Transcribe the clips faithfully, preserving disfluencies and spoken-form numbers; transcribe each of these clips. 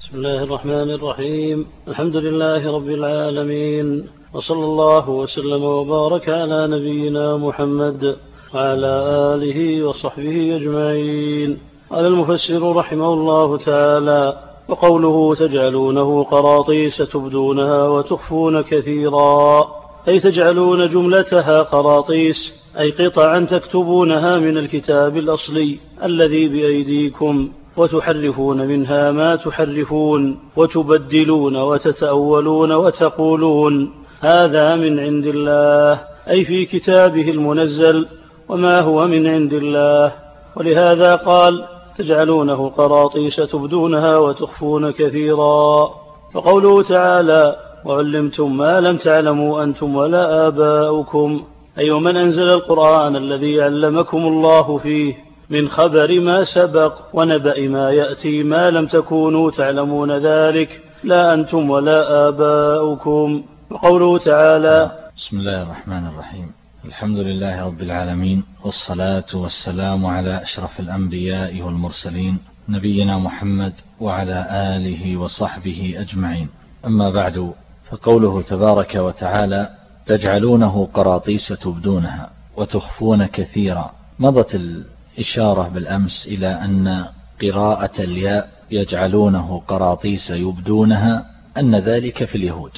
بسم الله الرحمن الرحيم. الحمد لله رب العالمين، وصلى الله وسلم وبارك على نبينا محمد وعلى آله وصحبه أجمعين. قال المفسر رحمه الله تعالى: وقوله تجعلونه قراطيس تبدونها وتخفون كثيرا، أي تجعلون جملتها قراطيس، أي قطعا تكتبونها من الكتاب الأصلي الذي بأيديكم، وتحرفون منها ما تحرفون، وتبدلون وتتأولون وتقولون هذا من عند الله، أي في كتابه المنزل، وما هو من عند الله. ولهذا قال: تجعلونه قراطيس تبدونها وتخفون كثيرا. فقوله تعالى: وعلمتم ما لم تعلموا أنتم ولا آباؤكم، أي ومن أنزل القرآن الذي علمكم الله فيه من خبر ما سبق ونبأ ما يأتي ما لم تكونوا تعلمون ذلك لا أنتم ولا آباؤكم. وقوله تعالى: بسم الله الرحمن الرحيم. الحمد لله رب العالمين، والصلاة والسلام على أشرف الأنبياء والمرسلين نبينا محمد وعلى آله وصحبه أجمعين. أما بعد، فقوله تبارك وتعالى: تجعلونه قراطيس تبدونها وتخفون كثيرا. مضت الإشارة بالأمس إلى أن قراءة الياء يجعلونه قراطيس يبدونها أن ذلك في اليهود،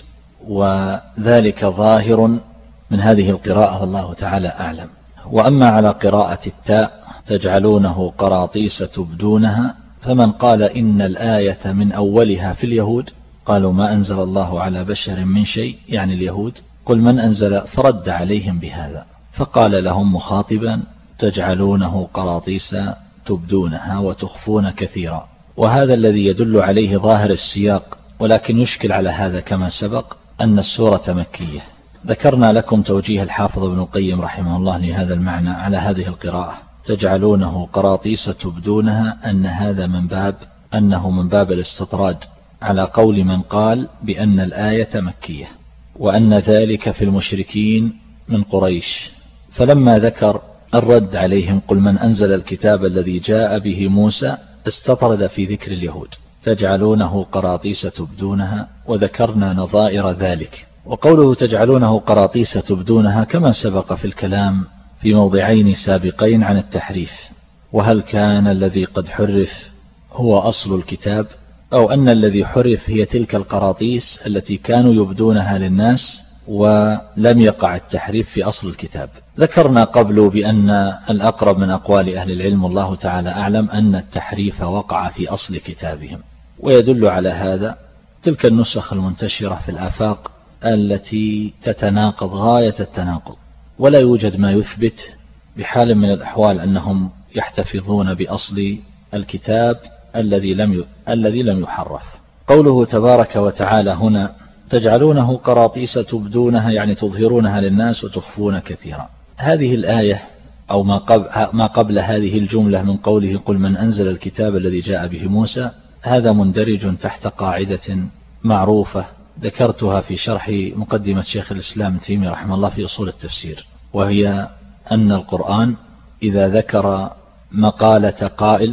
وذلك ظاهر من هذه القراءة والله تعالى أعلم. وأما على قراءة التاء تجعلونه قراطيس تبدونها، فمن قال إن الآية من أولها في اليهود قالوا ما أنزل الله على بشر من شيء، يعني اليهود، قل من أنزل، فرد عليهم بهذا، فقال لهم مخاطبا: تجعلونه قراطيس تبدونها وتخفون كثيرا. وهذا الذي يدل عليه ظاهر السياق، ولكن يشكل على هذا كما سبق أن السورة مكية. ذكرنا لكم توجيه الحافظ ابن القيم رحمه الله لهذا المعنى على هذه القراءة: تجعلونه قراطيس تبدونها، أن هذا من باب أنه من باب الاستطراد على قول من قال بأن الآية مكية، وأن ذلك في المشركين من قريش. فلما ذكر الرد عليهم قل من أنزل الكتاب الذي جاء به موسى، استطرد في ذكر اليهود: تجعلونه قراطيس تبدونها، وذكرنا نظائر ذلك. وقوله تجعلونه قراطيس تبدونها كما سبق في الكلام في موضعين سابقين عن التحريف، وهل كان الذي قد حرف هو أصل الكتاب، أو أن الذي حرف هي تلك القراطيس التي كانوا يبدونها للناس ولم يقع التحريف في أصل الكتاب. ذكرنا قبل بأن الأقرب من أقوال أهل العلم والله تعالى أعلم أن التحريف وقع في أصل كتابهم، ويدل على هذا تلك النسخ المنتشرة في الآفاق التي تتناقض غاية التناقض، ولا يوجد ما يثبت بحال من الأحوال أنهم يحتفظون بأصل الكتاب الذي لم الذي لم يحرف. قوله تبارك وتعالى هنا: تجعلونه قراطيس تبدونها، يعني تظهرونها للناس وتخفون كثيرا. هذه الآية أو ما قبل, ما قبل هذه الجملة من قوله قل من أنزل الكتاب الذي جاء به موسى، هذا مندرج تحت قاعدة معروفة ذكرتها في شرح مقدمة شيخ الإسلام ابن تيمية رحمه الله في أصول التفسير، وهي أن القرآن إذا ذكر مقالة قائل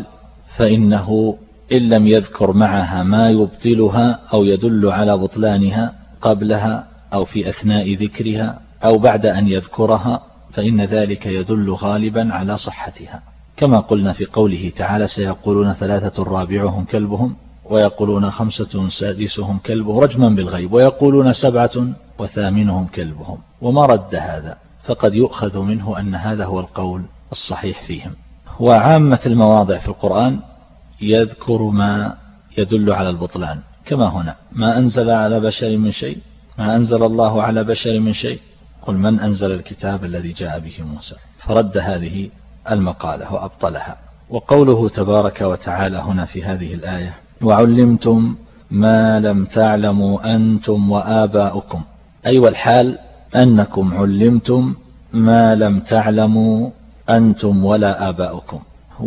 فإنه إن لم يذكر معها ما يبطلها أو يدل على بطلانها قبلها أو في أثناء ذكرها أو بعد أن يذكرها، فإن ذلك يدل غالبا على صحتها، كما قلنا في قوله تعالى: سيقولون ثلاثة رابعهم كلبهم، ويقولون خمسة سادسهم كلبهم رجما بالغيب، ويقولون سبعة وثامنهم كلبهم. وما رد هذا فقد يؤخذ منه أن هذا هو القول الصحيح فيهم. وعامة المواضع في القرآن يذكر ما يدل على البطلان، كما هنا: ما أنزل على بشر من شيء، ما أنزل الله على بشر من شيء، قل من أنزل الكتاب الذي جاء به موسى، فرد هذه المقالة وأبطلها. وقوله تبارك وتعالى هنا في هذه الآية: وعلمتم ما لم تعلموا أنتم وآباؤكم، أي والحال أنكم علمتم ما لم تعلموا أنتم ولا آباؤكم.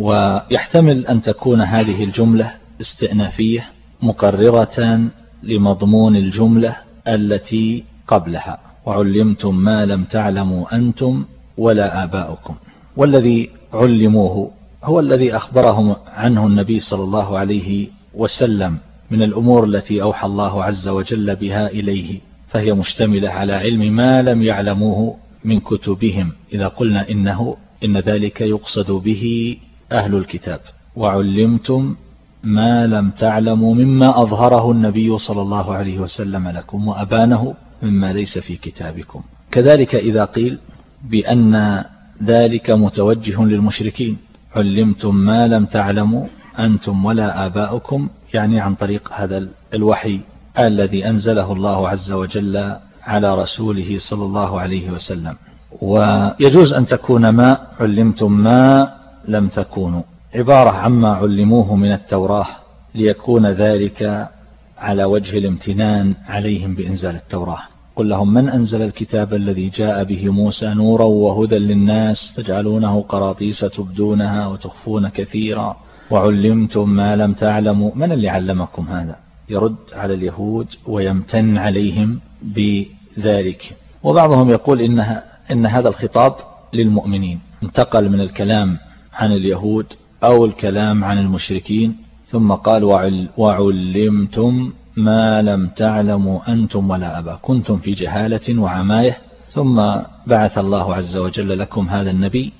ويحتمل أن تكون هذه الجملة استئنافية مقررة لمضمون الجملة التي قبلها: وعلمتم ما لم تعلموا أنتم ولا آباؤكم. والذي علموه هو الذي أخبرهم عنه النبي صلى الله عليه وسلم من الأمور التي أوحى الله عز وجل بها إليه، فهي مشتملة على علم ما لم يعلموه من كتبهم. إذا قلنا إنه إن ذلك يقصد به أهل الكتاب. وعلمتم ما لم تعلموا مما أظهره النبي صلى الله عليه وسلم لكم وأبانه مما ليس في كتابكم. كذلك إذا قيل بأن ذلك متوجه للمشركين، علمتم ما لم تعلموا أنتم ولا آباؤكم، يعني عن طريق هذا الوحي الذي أنزله الله عز وجل على رسوله صلى الله عليه وسلم. ويجوز أن تكون ما علمتم ما لم تكونوا عبارة عما علموه من التوراة، ليكون ذلك على وجه الامتنان عليهم بإنزال التوراة. قل لهم من أنزل الكتاب الذي جاء به موسى نورا وهدى للناس تجعلونه قراطيس تبدونها وتخفون كثيرا وعلمتم ما لم تعلموا. من اللي علمكم هذا؟ يرد على اليهود ويمتن عليهم بذلك. وبعضهم يقول إنها إن هذا الخطاب للمؤمنين، انتقل من الكلام عن اليهود أو الكلام عن المشركين، ثم قال وعل وعلمتم ما لم تعلموا أنتم ولا أبا، كنتم في جهالة وعماية، ثم بعث الله عز وجل لكم هذا النبي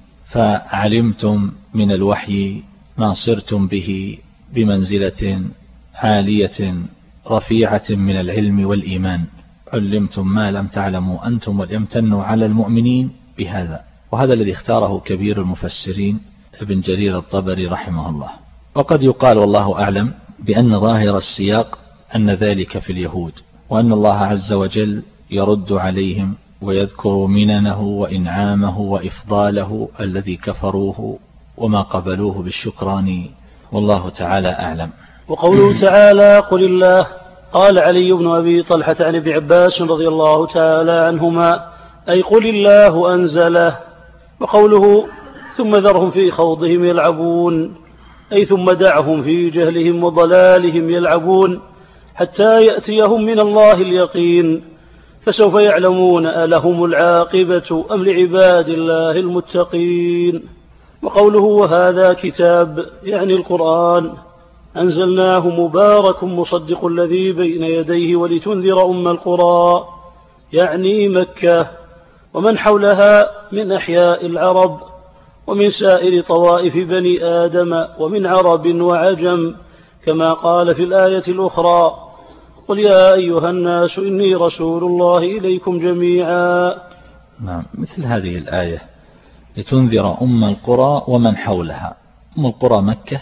فعلمتم من الوحي ما صرتم به بمنزلة عالية رفيعة من العلم والإيمان. علمتم ما لم تعلموا أنتم، وليمتنوا على المؤمنين بهذا. وهذا الذي اختاره كبير المفسرين ابن جرير الطبري رحمه الله. وقد يقال والله أعلم بأن ظاهر السياق أن ذلك في اليهود، وأن الله عز وجل يرد عليهم ويذكر مننه وإنعامه وإفضاله الذي كفروه وما قبلوه بالشكران، والله تعالى أعلم. وقوله تعالى قل الله، قال علي بن أبي طلحة عن ابن عباس رضي الله تعالى عنهما أي قل الله أنزله. وقوله ثم ذرهم في خوضهم يلعبون أي ثم دعهم في جهلهم وضلالهم يلعبون حتى يأتيهم من الله اليقين، فسوف يعلمون ألهم العاقبة أم لعباد الله المتقين. وقوله وهذا كتاب يعني القرآن أنزلناه مبارك مصدق الذي بين يديه ولتنذر أم القرى يعني مكة ومن حولها من أحياء العرب ومن سائر طوائف بني آدم ومن عرب وعجم، كما قال في الآية الأخرى قل يا أيها الناس إني رسول الله إليكم جميعا. نعم، مثل هذه الآية لتنذر أم القرى ومن حولها. أم القرى مكة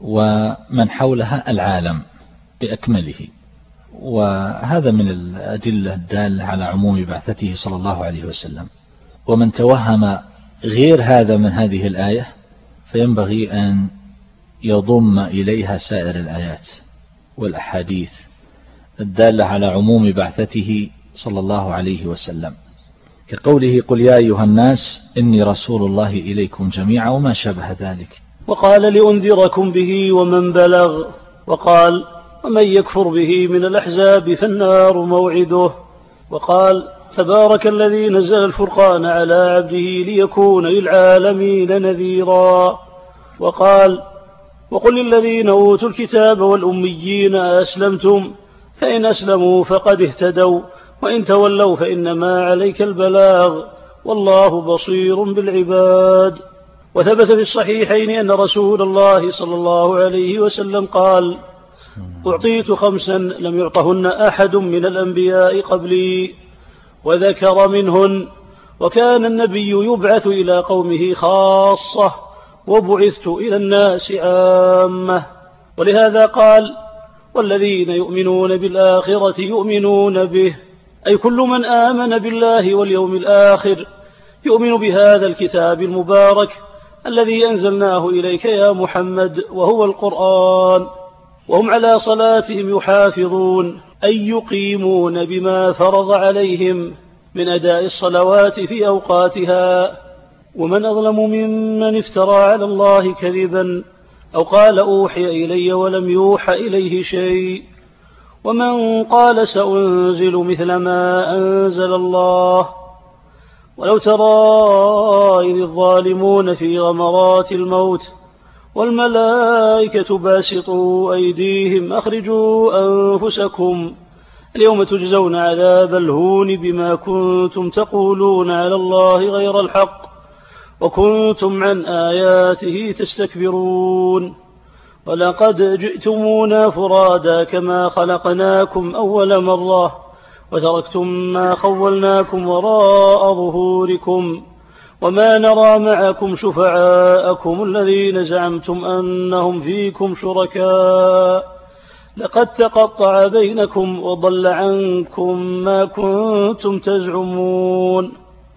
ومن حولها العالم بأكمله. وهذا من الأدلة الدالة على عموم بعثته صلى الله عليه وسلم. ومن توهم غير هذا من هذه الآية فينبغي أن يضم إليها سائر الآيات والأحاديث الدالة على عموم بعثته صلى الله عليه وسلم، كقوله قل يا أيها الناس إني رسول الله إليكم جميعا وما شابه ذلك. وقال لأنذركم به ومن بلغ، وقال ومن يكفر به من الأحزاب فالنار موعده. وقال تبارك الذي نزل الفرقان على عبده ليكون للعالمين نذيرا. وقال وقل للذين أوتوا الكتاب والأميين أسلمتم فإن أسلموا فقد اهتدوا وإن تولوا فإنما عليك البلاغ والله بصير بالعباد. وثبت في الصحيحين أن رسول الله صلى الله عليه وسلم قال أعطيت خمسا لم يعطهن أحد من الأنبياء قبلي، وذكر منهن وكان النبي يبعث إلى قومه خاصة وبعثت إلى الناس عامة. ولهذا قال والذين يؤمنون بالآخرة يؤمنون به، أي كل من آمن بالله واليوم الآخر يؤمن بهذا الكتاب المبارك الذي أنزلناه إليك يا محمد وهو القرآن. وهم على صلاتهم يحافظون أي يقيمون بما فرض عليهم من أداء الصلوات في أوقاتها. ومن أظلم ممن افترى على الله كذبا أو قال أوحي إلي ولم يوحى إليه شيء، ومن قال سأنزل مثل ما أنزل الله. ولو ترى إذ الظالمون في غمرات الموت والملائكة باسطوا أيديهم أخرجوا أنفسكم اليوم تجزون عذاب الهون بما كنتم تقولون على الله غير الحق وكنتم عن آياته تستكبرون ولقد جئتمونا فرادا كما خلقناكم أول مرة وتركتم ما خولناكم وراء ظهوركم وما نرى معكم شفعاءكم الذين زعمتم أنهم فيكم شركاء لقد تقطع بينكم وضل عنكم ما كنتم تزعمون.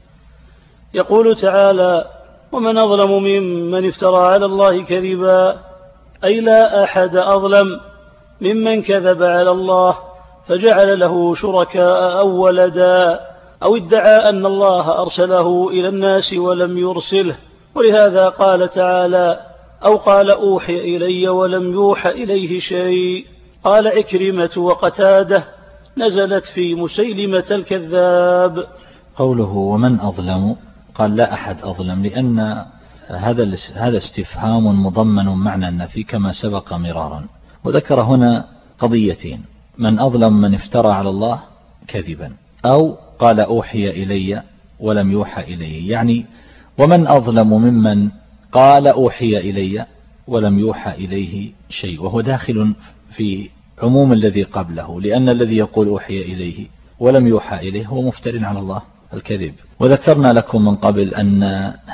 يقول تعالى: ومن أظلم ممن افترى على الله كذبا، أي لا أحد أظلم ممن كذب على الله فجعل له شركاء أو ولدا أو ادعى أن الله أرسله إلى الناس ولم يرسله. ولهذا قال تعالى: أو قال أوحي إلي ولم يوحى إليه شيء. قال عكرمة وقتادة: نزلت في مسيلمة الكذاب. قوله ومن أظلم، قال لا أحد أظلم، لأن هذا هذا استفهام مضمن معنى النفي كما سبق مرارا. وذكر هنا قضيتين: من أظلم من افترى على الله كذبا، أو قال أوحي إلي ولم يوحى إليه، يعني ومن أظلم ممن قال أوحي إلي ولم يوحى إليه شيء، وهو داخل في عموم الذي قبله، لأن الذي يقول أوحي إليه ولم يوحى إليه هو مفتر على الله الكذب. وذكرنا لكم من قبل أن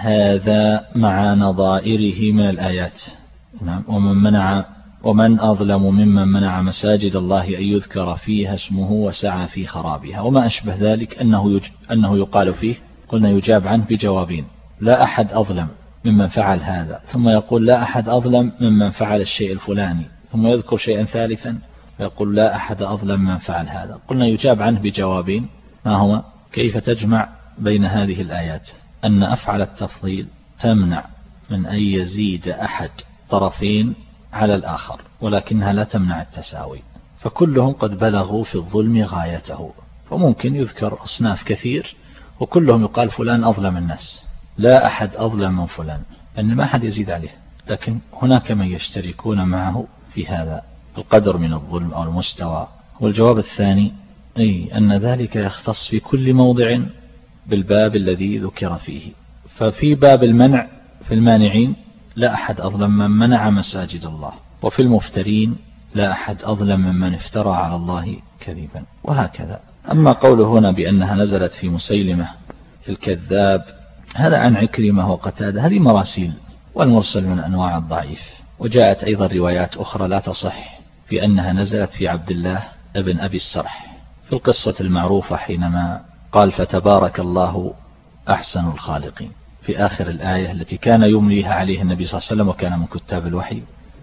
هذا مع نظائره من الآيات. ومن منع ومن أظلم ممن منع مساجد الله أن يذكر فيها اسمه وسعى في خرابها، وما أشبه ذلك أنه, يج... أنه يقال فيه. قلنا يجاب عنه بجوابين: لا أحد أظلم ممن فعل هذا، ثم يقول لا أحد أظلم ممن فعل الشيء الفلاني، ثم يذكر شيئا ثالثا ويقول لا أحد أظلم ممن فعل هذا. قلنا يجاب عنه بجوابين: ما هو؟ كيف تجمع بين هذه الآيات؟ أن أفعل التفضيل تمنع من أن يزيد أحد طرفين على الآخر، ولكنها لا تمنع التساوي، فكلهم قد بلغوا في الظلم غايته، فممكن يذكر أصناف كثير وكلهم يقال فلان أظلم الناس، لا أحد أظلم من فلان، لأن ما أحد يزيد عليه، لكن هناك من يشتركون معه في هذا القدر من الظلم أو المستوى. والجواب الثاني أي أن ذلك يختص في كل موضع بالباب الذي ذكر فيه. ففي باب المنع في المانعين لا أحد أظلم من منع مساجد الله، وفي المفترين لا أحد أظلم ممن افترى على الله كذبا، وهكذا. أما قوله هنا بأنها نزلت في مسيلمة الكذاب، هذا عن عكرمة وقتادة، هذه مراسيل، والمرسل من أنواع الضعيف. وجاءت أيضا روايات أخرى لا تصح في أنها نزلت في عبد الله ابن أبي السرح في القصة المعروفة حينما قال فتبارك الله أحسن الخالقين في آخر الآية التي كان يمليها عليه النبي صلى الله عليه وسلم وكان من كتاب الوحي،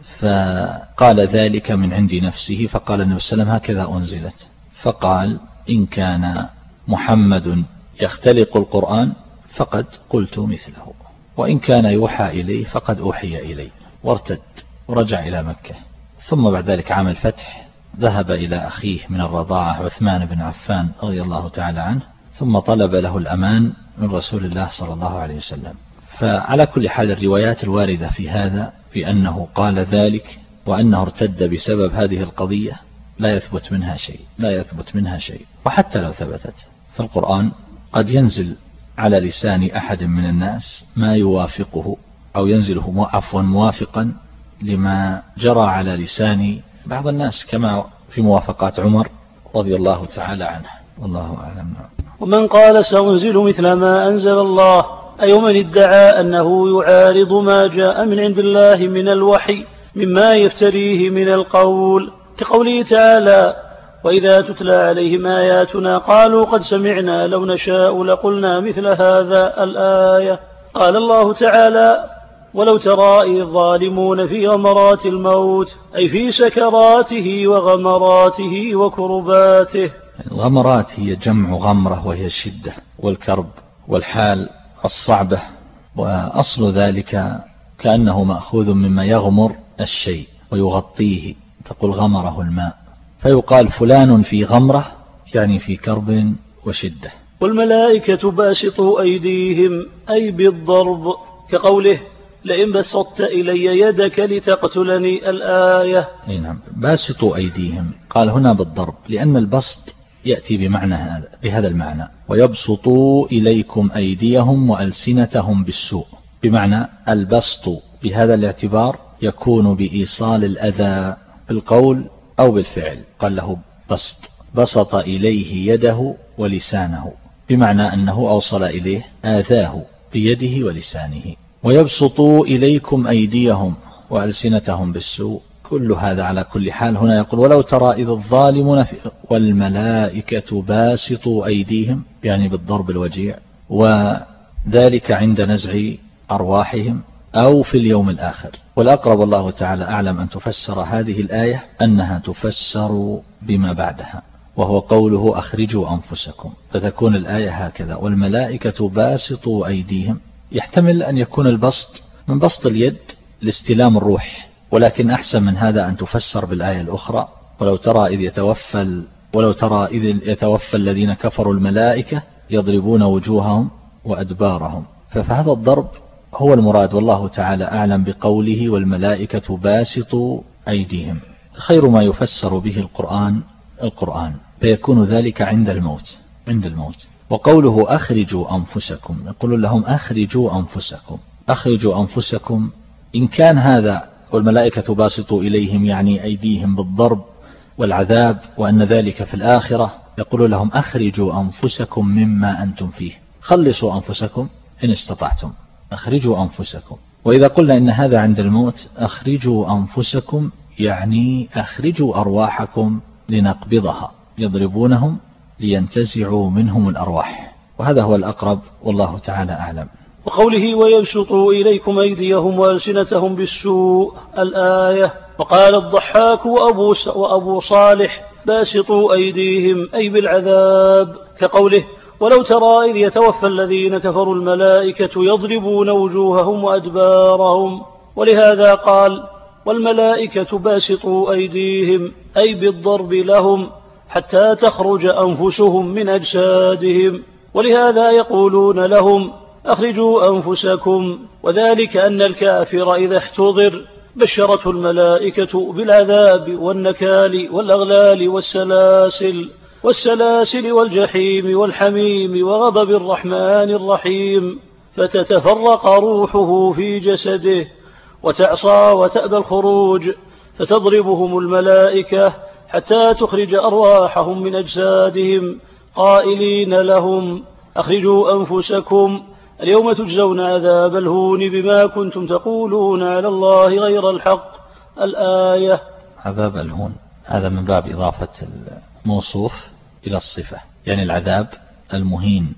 فقال ذلك من عند نفسه، فقال النبي صلى الله عليه وسلم هكذا أنزلت، فقال إن كان محمد يختلق القرآن فقد قلت مثله، وإن كان يوحى إليه فقد أوحي إليه، وارتد ورجع إلى مكة. ثم بعد ذلك عام الفتح ذهب إلى أخيه من الرضاعة عثمان بن عفان رضي الله تعالى عنه، ثم طلب له الأمان من رسول الله صلى الله عليه وسلم. فعلى كل حال الروايات الواردة في هذا في أنه قال ذلك وأنه ارتد بسبب هذه القضية لا يثبت منها شيء، لا يثبت منها شيء. وحتى لو ثبتت فالقرآن قد ينزل على لسان أحد من الناس ما يوافقه، أو ينزله عفوا موافقا لما جرى على لسان بعض الناس، كما في موافقات عمر رضي الله تعالى عنه، والله أعلم. ومن قال سأنزل مثل ما أنزل الله، أي من ادعى أنه يعارض ما جاء من عند الله من الوحي مما يفتريه من القول، كقوله تعالى وإذا تتلى عليهم آياتنا قالوا قد سمعنا لو نشاء لقلنا مثل هذا الآية. قال الله تعالى ولو ترى إذ الظالمون في غمرات الموت، أي في سكراته وغمراته وكرباته. الغمرات هي جمع غمرة، وهي الشدة والكرب والحال الصعبة، وأصل ذلك كأنه مأخوذ مما يغمر الشيء ويغطيه، تقول غمره الماء، فيقال فلان في غمرة يعني في كرب وشدة. والملائكة باسطوا أيديهم، أي بالضرب، كقوله لئن بسطت إلي يدك لتقتلني الآية. نعم. باسطوا أيديهم قال هنا بالضرب، لأن البسط يأتي بمعنى هذا بهذا المعنى، ويبسطوا إليكم أيديهم وألسنتهم بالسوء، بمعنى البسط بهذا الاعتبار يكون بإيصال الأذى بالقول أو بالفعل. قال له بسط، بسط إليه يده ولسانه، بمعنى أنه أوصل إليه آذاه بيده ولسانه. ويبسطوا إليكم أيديهم وألسنتهم بالسوء، كل هذا على كل حال. هنا يقول ولو ترى إذ الظالمون والملائكة باسطوا أيديهم، يعني بالضرب الوجيع، وذلك عند نزع أرواحهم أو في اليوم الآخر. والأقرب والله تعالى أعلم أن تفسر هذه الآية أنها تفسر بما بعدها، وهو قوله أخرجوا أنفسكم، فتكون الآية هكذا والملائكة باسطوا أيديهم. يحتمل أن يكون البسط من بسط اليد لاستلام الروح، ولكن أحسن من هذا أن تفسر بالآية الأخرى ولو ترى إذ يتوفى ولو ترى إذ يتوفى الذين كفروا الملائكة يضربون وجوههم وأدبارهم. فهذا الضرب هو المراد، والله تعالى أعلم بقوله والملائكة باسطوا أيديهم. خير ما يفسر به القرآن القرآن، فيكون ذلك عند الموت عند الموت. وقوله أخرجوا أنفسكم، يقول لهم أخرجوا أنفسكم، أخرجوا أنفسكم. إن كان هذا والملائكة باسطوا إليهم يعني أيديهم بالضرب والعذاب، وأن ذلك في الآخرة، يقول لهم أخرجوا أنفسكم مما أنتم فيه، خلصوا أنفسكم إن استطعتم، أخرجوا أنفسكم. وإذا قلنا إن هذا عند الموت، أخرجوا أنفسكم يعني أخرجوا أرواحكم لنقبضها، يضربونهم لينتزعوا منهم الأرواح، وهذا هو الأقرب والله تعالى أعلم. وقوله ويبسطوا إليكم أيديهم وألسنتهم بالسوء الآية. وقال الضحاك وأبو, وأبو صالح باسطوا أيديهم أي بالعذاب، كقوله ولو ترى إذ يتوفى الذين كفروا الملائكة يضربون وجوههم وأدبارهم. ولهذا قال والملائكة باسطوا أيديهم أي بالضرب لهم حتى تخرج أنفسهم من أجسادهم. ولهذا يقولون لهم أخرجوا أنفسكم، وذلك أن الكافر إذا احتضر بشرته الملائكة بالعذاب والنكال والأغلال والسلاسل والسلاسل والجحيم والحميم وغضب الرحمن الرحيم، فتتفرق روحه في جسده وتعصى وتأبى الخروج، فتضربهم الملائكة حتى تخرج أرواحهم من أجسادهم قائلين لهم أخرجوا أنفسكم اليوم تجزون عذاب الهون بما كنتم تقولون على الله غير الحق الآية. عذاب الهون هذا من باب إضافة الموصوف إلى الصفة، يعني العذاب المهين،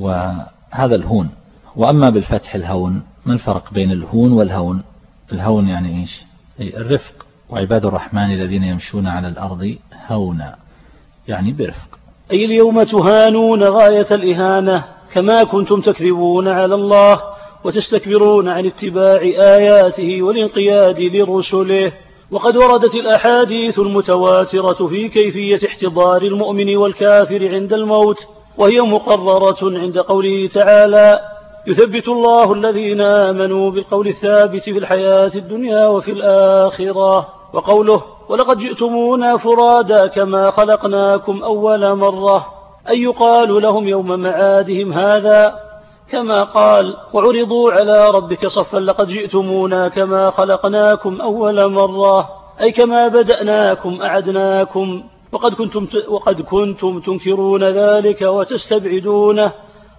وهذا الهون. وأما بالفتح الهون، ما الفرق بين الهون والهون؟ الهون يعني إيش؟ الرفق. وعباد الرحمن الذين يمشون على الأرض هونا، يعني برفق. أي اليوم تهانون غاية الإهانة كما كنتم تكذبون على الله وتستكبرون عن اتباع آياته والانقياد لرسله. وقد وردت الأحاديث المتواترة في كيفية احتضار المؤمن والكافر عند الموت، وهي مقررة عند قوله تعالى يثبت الله الذين آمنوا بالقول الثابت في الحياة الدنيا وفي الآخرة. وقوله ولقد جئتمونا فرادا كما خلقناكم أول مرة، أي يقال لهم يوم معادهم هذا كما قال وعرضوا على ربك صفا لقد جئتمونا كما خلقناكم أول مرة، أي كما بدأناكم أعدناكم، وقد كنتم, وقد كنتم تنكرون ذلك وتستبعدونه،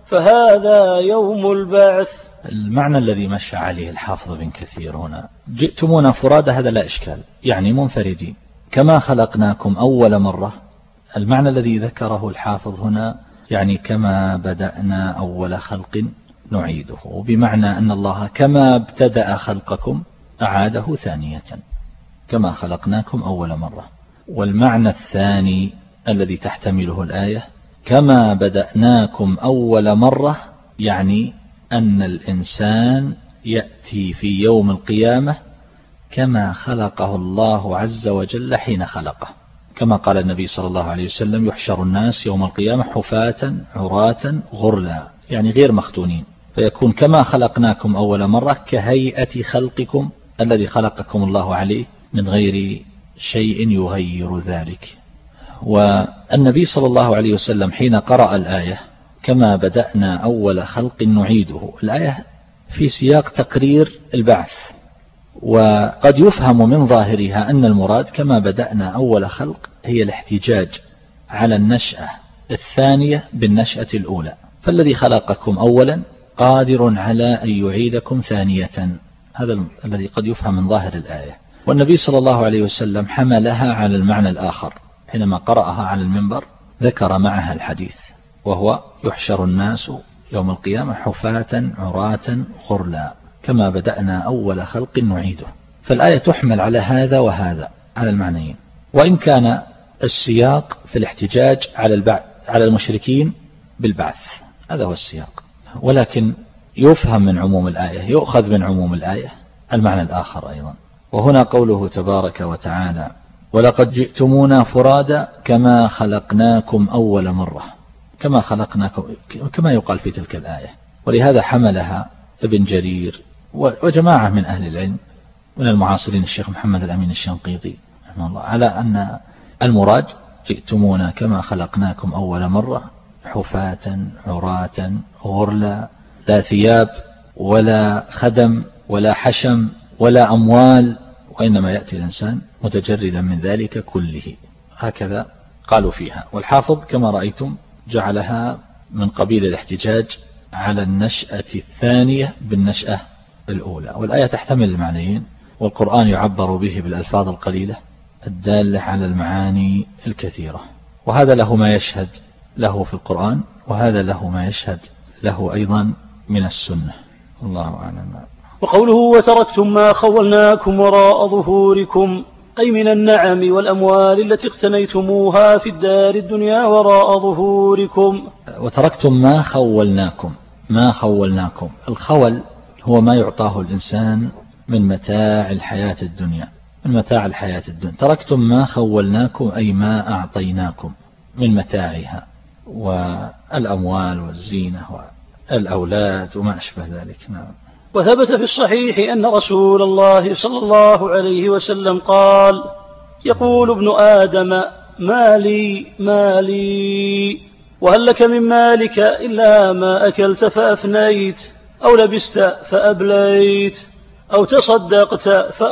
فهذا يوم البعث. المعنى الذي مشى عليه الحافظ بن كثير هنا جئتمونا فرادا، هذا لا إشكال، يعني منفردين. كما خلقناكم أول مرة، المعنى الذي ذكره الحافظ هنا يعني كما بدأنا أول خلق نعيده، بمعنى أن الله كما ابتدأ خلقكم أعاده ثانية، كما خلقناكم أول مرة. والمعنى الثاني الذي تحتمله الآية كما بدأناكم أول مرة، يعني أن الإنسان يأتي في يوم القيامة كما خلقه الله عز وجل حين خلقه، كما قال النبي صلى الله عليه وسلم يحشر الناس يوم القيامة حفاة عراة غرلا، يعني غير مختونين. فيكون كما خلقناكم أول مرة كهيئة خلقكم الذي خلقكم الله عليه من غير شيء يغير ذلك. والنبي صلى الله عليه وسلم حين قرأ الآية كما بدأنا أول خلق نعيده، الآية في سياق تقرير البعث، وقد يفهم من ظاهرها أن المراد كما بدأنا أول خلق هي الاحتجاج على النشأة الثانية بالنشأة الأولى، فالذي خلقكم أولا قادر على أن يعيدكم ثانية، هذا الذي قد يفهم من ظاهر الآية. والنبي صلى الله عليه وسلم حملها على المعنى الآخر حينما قرأها على المنبر، ذكر معها الحديث وهو يحشر الناس يوم القيامة حفاة عراة غرلا كما بدأنا أول خلق نعيده. فالآية تحمل على هذا وهذا، على المعنيين، وإن كان السياق في الاحتجاج على البعث على المشركين بالبعث، هذا هو السياق، ولكن يفهم من عموم الآية، يؤخذ من عموم الآية المعنى الآخر أيضا. وهنا قوله تبارك وتعالى ولقد جئتمونا فرادا كما خلقناكم أول مرة، كما خلقناكم كما يقال في تلك الآية. ولهذا حملها ابن جرير وجماعة من أهل العلم من المعاصرين الشيخ محمد الأمين الشنقيطي رحمه الله على أن المراد جئتمونا كما خلقناكم أول مرة حفاة عراة غرلا، لا ثياب ولا خدم ولا حشم ولا أموال، وإنما يأتي الإنسان متجردا من ذلك كله، هكذا قالوا فيها. والحافظ كما رأيتم جعلها من قبيل الاحتجاج على النشأة الثانية بالنشأة الأولى. والآية تحتمل المعنيين، والقرآن يعبر به بالألفاظ القليلة الدالة على المعاني الكثيرة، وهذا له ما يشهد له في القرآن، وهذا له ما يشهد له أيضا من السنة. الله أعلم. وقوله وتركتم ما خولناكم وراء ظهوركم، أي من النعم والأموال التي اقتنيتموها في الدار الدنيا وراء ظهوركم. وتركتم ما خولناكم، ما خولناكم، الخول هو ما يعطاه الإنسان من متاع الحياة الدنيا، من متاع الحياة الدنيا. تركتم ما خولناكم أي ما أعطيناكم من متاعها، والأموال والزينة والأولاد وما أشبه ذلك. نعم. وثبت في الصحيح أن رسول الله صلى الله عليه وسلم قال يقول ابن آدم مالي مالي، وهل لك من مالك إلا ما أكلت فأفنيت، أو لبست فأبليت، أو تصدقت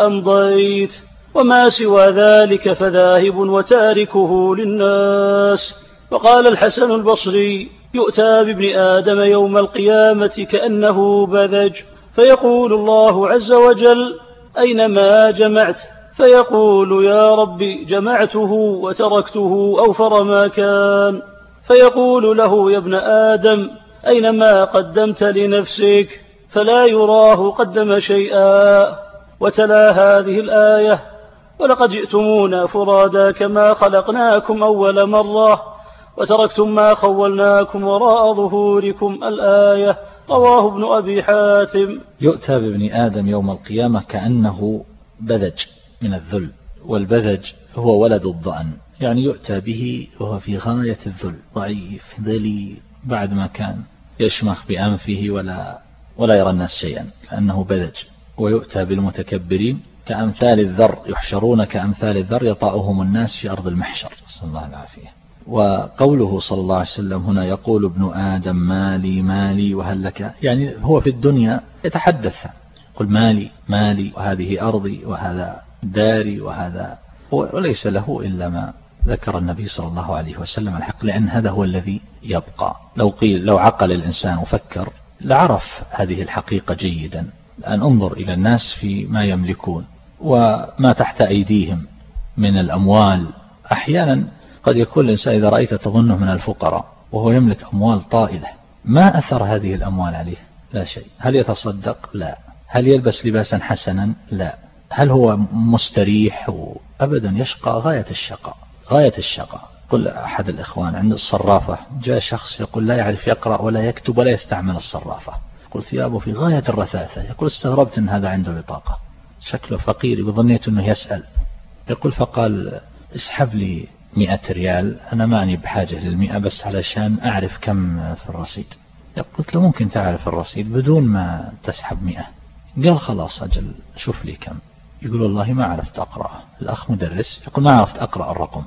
فأمضيت، وما سوى ذلك فذاهب وتاركه للناس. وقال الحسن البصري يؤتى بابن آدم يوم القيامة كأنه بذج، فيقول الله عز وجل أينما جمعت، فيقول يا ربي جمعته وتركته أوفر ما كان، فيقول له يا ابن آدم أينما قدمت لنفسك، فلا يراه قدم شيئا. وتلا هذه الآية ولقد جئتمونا فرادا كما خلقناكم أول مرة وتركتم ما خولناكم وراء ظهوركم، الآية. رواه ابن أبي حاتم. يؤتى بابن آدم يوم القيامة كأنه بذج من الذل، والبذج هو ولد الضأن، يعني يؤتى به وهو في غاية الذل، ضعيف ذليل، بعد ما كان يشمخ بأنفه ولا ولا يرى الناس شيئا، كأنه بذج. ويؤتى بالمتكبرين كأمثال الذر، يحشرون كأمثال الذر يطأهم الناس في أرض المحشر، صلى الله العافية. وقوله صلى الله عليه وسلم هنا يقول ابن آدم مالي مالي وهل لك، يعني هو في الدنيا يتحدث قل مالي مالي وهذه أرضي وهذا داري وهذا، وليس له إلا ما ذكر النبي صلى الله عليه وسلم الحق، لأن هذا هو الذي يبقى. لو قيل لو عقل الإنسان وفكر لعرف هذه الحقيقة جيدا، أن انظر إلى الناس في ما يملكون وما تحت أيديهم من الأموال. أحيانا قد يكون الإنسان إذا رأيت تظنه من الفقراء وهو يملك أموال طائلة، ما أثر هذه الأموال عليه؟ لا شيء. هل يتصدق؟ لا. هل يلبس لباسا حسنا؟ لا. هل هو مستريح؟ أبدا، يشقى غاية الشقاء، غاية الشقاء. قل أحد الإخوان عند الصرافة جاء شخص يقول لا يعرف يقرأ ولا يكتب ولا يستعمل الصرافة، قل ثيابه في غاية الرثاثة، يقول استغربت أن هذا عنده بطاقة، شكله فقير، وظنيت أنه يسأل. يقول فقال اسحب لي مئة ريال، أنا ماني بحاجة للمئة بس علشان أعرف كم في الرصيد. قلت له ممكن تعرف الرصيد بدون ما تسحب مئة؟ قال خلاص أجل شوف لي كم. يقول والله ما عرفت أقرأ. الأخ مدرس يقول ما عرفت أقرأ الرقم.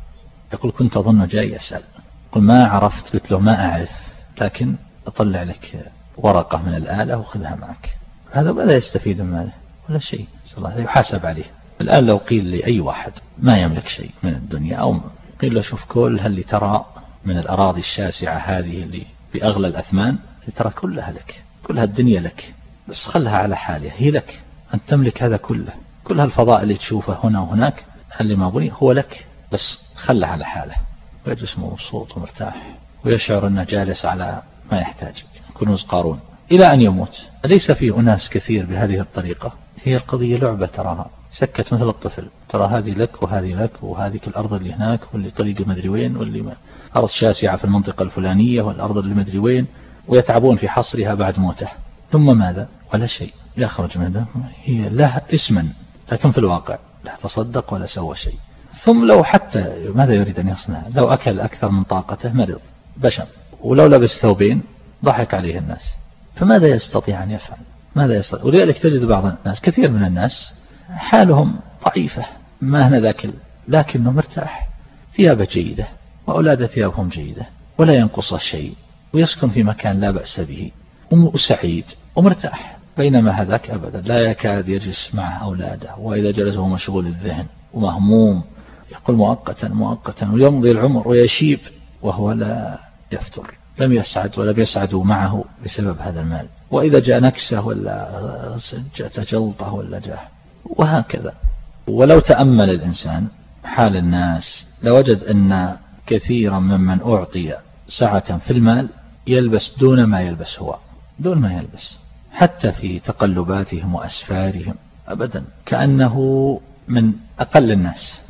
يقول كنت أظنه جاي يسأل. يقول ما عرفت. قلت له ما أعرف لكن أطلع لك ورقة من الآلة وخذها معك. هذا ماذا يستفيد من ماله؟ ولا شيء. صلى الله عليه يحاسب عليه. الآن لو قيل لأي واحد ما يملك شيء من الدنيا أو قيل له شوف كل اللي ترى من الأراضي الشاسعة هذه اللي بأغلى الأثمان ترى كلها لك، كلها الدنيا لك، بس خلها على حالها هي لك، أنت تملك هذا كله، كل هالفضاء اللي تشوفه هنا وهناك اللي ما بني هو لك، بس خلها على حاله. ويجلس مبسوط ومرتاح ويشعر أنه جالس على ما يحتاج، كنوز قارون، إلى أن يموت. أليس فيه أناس كثير بهذه الطريقة؟ هي القضية لعبة تراها، سكت مثل الطفل، ترى هذه لك وهذه لك وهذه الأرض اللي هناك واللي طريق المدري وين واللي ما أرض شاسعة في المنطقة الفلانية والأرض اللي مدري وين، ويتعبون في حصرها بعد موته. ثم ماذا؟ ولا شيء يخرج منها. هي لها اسما لكن في الواقع لا تصدق ولا سوى شيء. ثم لو حتى ماذا يريد أن يصنع؟ لو أكل أكثر من طاقته مرض بشم، ولو لبس ثوبين ضحك عليه الناس، فماذا يستطيع أن يفعل؟ ماذا يستطيع؟ ولذلك تجد بعض الناس، كثير من الناس حالهم ضعيفة ما هنا ذاك، لكنه مرتاح، ثيابه جيدة وأولاده ثيابهم جيدة ولا ينقص شيء، ويسكن في مكان لا بأس به وسعيد ومرتاح، بينما هذاك أبدا لا يكاد يجلس مع أولاده، وإذا جلس هو مشغول الذهن ومهموم، يقول مؤقتا مؤقتا، ويمضي العمر ويشيب وهو لا يفتر، لم يسعد ولم يسعدوا معه بسبب هذا المال. وإذا جاء نكسة ولا جاءت جلطة ولا جاء وهكذا. ولو تأمل الإنسان حال الناس لوجد أن كثيرا ممن أعطي سعة في المال يلبس دون ما يلبس هو، دون ما يلبس، حتى في تقلباتهم وأسفارهم أبدا كأنه من أقل الناس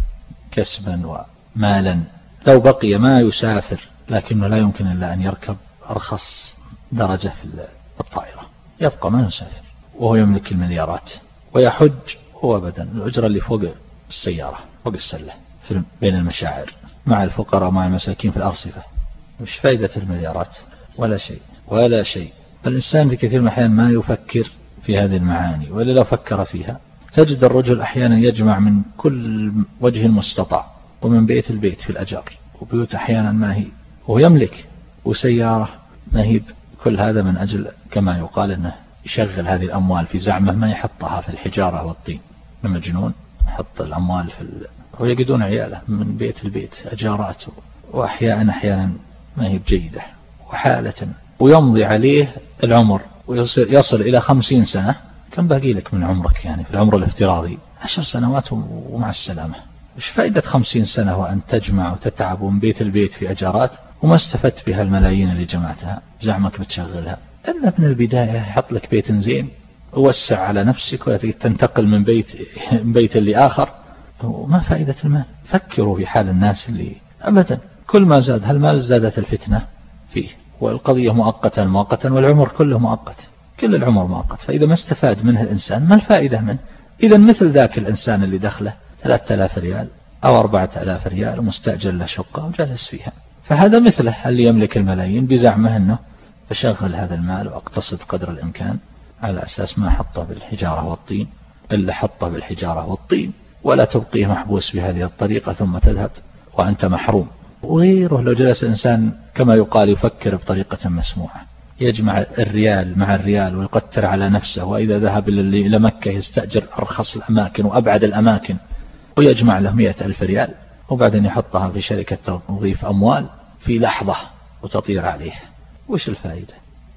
كسبا ومالا. لو بقي ما يسافر لكنه لا يمكن إلا أن يركب أرخص درجة في الطائرة، يبقى ما يسافر وهو يملك المليارات، ويحج هو أبدا الأجرة اللي فوق السيارة فوق السلة في بين المشاعر مع الفقراء مع المساكين في الأرصفة. مش فائدة المليارات؟ ولا شيء ولا شيء. فالإنسان في كثير من الأحيان ما يفكر في هذه المعاني، ولا لو فكر فيها تجد الرجل أحيانا يجمع من كل وجه مستطاع، ومن بيت البيت في الأجار، وبيوت أحيانا ما هي، ويملك وسيارة ما هي، كل هذا من أجل كما يقال أنه يشغل هذه الأموال في زعمه ما يحطها في الحجارة والطين. المجنون يحط الأموال في ال... ويجدون عياله من بيت البيت أجارات، وأحيانا أحيانا ما هي بجيدة وحالة، ويمضي عليه العمر ويصل يصل إلى خمسين سنة. كم باقي لك من عمرك يعني في العمر الافتراضي؟ عشر سنوات ومع السلامة. مش فائدة خمسين سنة وأن تجمع وتتعب من بيت البيت في أجارات وما استفدت بها الملايين اللي جمعتها، زعمك بتشغلها. إلا من البداية يحط لك بيت زين ووسع على نفسك ولا تنتقل من بيت من بيت اللي آخر. وما فائدة المال؟ فكروا في حال الناس اللي أبدا كل ما زاد هالمال زادت الفتنة فيه، والقضية مؤقتا مؤقتا، والعمر كله مؤقت، كل العمر مؤقت. فإذا ما استفاد منه الإنسان ما الفائدة منه؟ إذا مثل ذاك الإنسان اللي دخله ثلاثة آلاف ريال أو أربعة آلاف ريال ومستأجر له شقة وجلس فيها، فهذا مثله اللي يملك الملايين بزعمه أنه أشغل هذا المال وأقتصد قدر الإمكان، على أساس ما حطه بالحجارة والطين إلا حطه بالحجارة والطين، ولا تبقيه محبوس بهذه الطريقة ثم تذهب وأنت محروم. وغيره لو جلس إنسان كما يقال يفكر بطريقة مسموعة، يجمع الريال مع الريال ويقتر على نفسه، وإذا ذهب إلى مكة يستأجر أرخص الأماكن وأبعد الأماكن ويجمع له مئة ألف ريال، وبعدين يحطها في شركة تنظيف أموال في لحظة وتطير عليه. وش الفائدة؟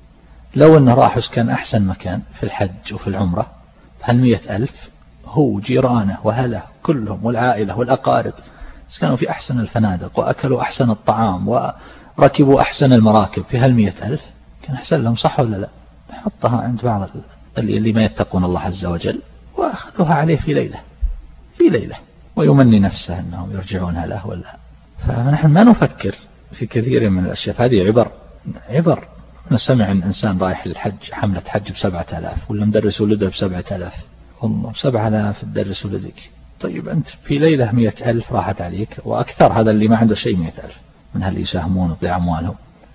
لو أنه راح كان أحسن مكان في الحج وفي العمرة هالمئة ألف، هو جيرانه وهله كلهم والعائلة والأقارب كانوا في أحسن الفنادق وأكلوا أحسن الطعام وركبوا أحسن المراكب في هالمئة ألف، كان أحسن لهم، صح ولا لا؟ حطها عند بعض اللي ما يتقون الله عز وجل وأخذوها عليه في ليلة في ليلة ويمني نفسه أنهم يرجعونها له ولا. فنحن ما نفكر في كثير من الأشياء هذه. عبر عبر أنا سمع أن إنسان رايح للحج حملة حج بسبعة آلاف، ولا مدرس ولده بسبعة آلاف. والله بسبعة آلاف تدرس ولدك، طيب أنت في ليلة مئة ألف راحت عليك وأكثر، هذا اللي ما عنده شيء مئة ألف من هل يساهمون ويضيع أموالهم.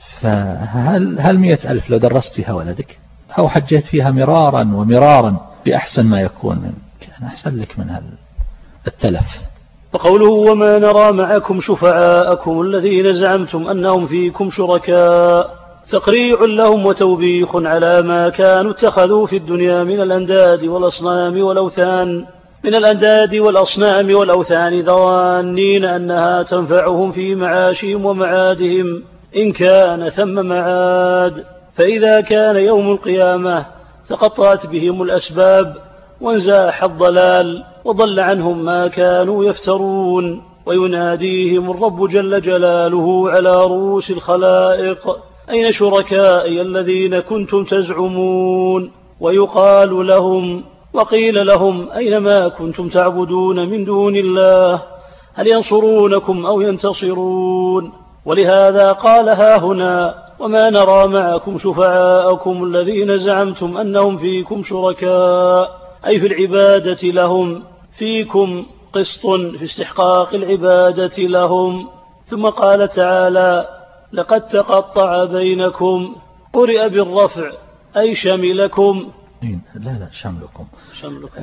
فهل هل مئة ألف لو درست فيها ولدك أو حجيت فيها مرارا ومرارا بأحسن ما يكون كان أحسن لك من التلف. وقوله وما نرى معكم شفعاءكم الذين زعمتم أنهم فيكم شركاء تقريع لهم وتوبيخ على ما كانوا اتخذوا في الدنيا من الأنداد والأصنام والأوثان من الأنداد والأصنام والأوثان ظانين أنها تنفعهم في معاشهم ومعادهم إن كان ثم معاد. فإذا كان يوم القيامة تقطعت بهم الأسباب وانزاح الضلال وضل عنهم ما كانوا يفترون ويناديهم الرب جل جلاله على رؤوس الخلائق أين شركائي الذين كنتم تزعمون ويقال لهم وقيل لهم أين ما كنتم تعبدون من دون الله هل ينصرونكم أو ينتصرون. ولهذا قال ها هنا وما نرى معكم شفعاءكم الذين زعمتم أنهم فيكم شركاء أي في العبادة لهم فيكم قسط في استحقاق العبادة لهم. ثم قال تعالى لقد تقطع بينكم قرئ بالرفع أي شملكم لا لا شملكم, شملكم.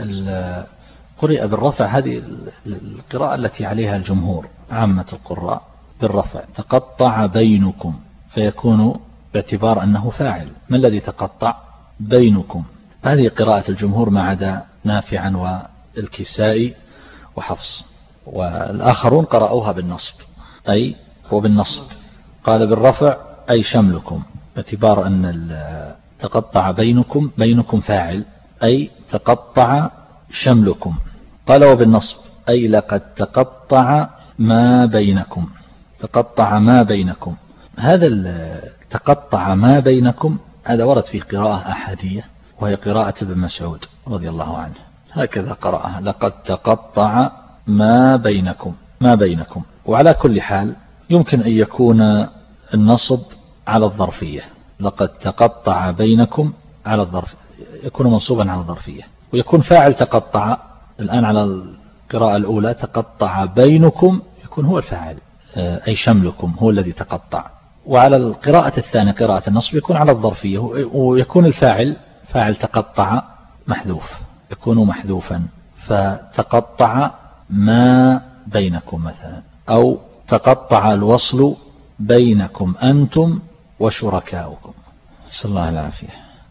قرئ بالرفع هذه القراءة التي عليها الجمهور عامة القراء بالرفع تقطع بينكم فيكون باعتبار أنه فاعل. ما الذي تقطع بينكم؟ هذه قراءة الجمهور ما عدا نافعا والكسائي وحفص والآخرون قرأوها بالنصب أي وبالنصب قال بالرفع أي شملكم باعتبار أن تقطع بينكم بينكم فاعل أي تقطع شملكم. قال وبالنصب أي لقد تقطع ما بينكم تقطع ما بينكم. هذا تقطع ما بينكم هذا ورد في قراءة أحادية وهي قراءة ابن مسعود رضي الله عنه هكذا قرأها لقد تقطع ما بينكم ما بينكم. وعلى كل حال يمكن أن يكون النصب على الظرفية لقد تقطع بينكم على الظرف يكون منصوبا على الظرفية ويكون فاعل تقطع. الآن على القراءة الأولى تقطع بينكم يكون هو الفاعل أي شملكم هو الذي تقطع. وعلى القراءة الثانية قراءة النصب يكون على الظرفية ويكون الفاعل فاعل تقطع محذوف يكون محذوفا فتقطع ما بينكم مثلا أو تقطع الوصل بينكم أنتم وشركاؤكم صلى الله العافية.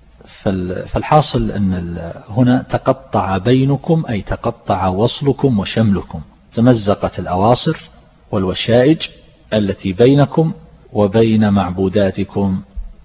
فالحاصل أن هنا تقطع بينكم أي تقطع وصلكم وشملكم تمزقت الأواصر والوشائج التي بينكم وبين معبوداتكم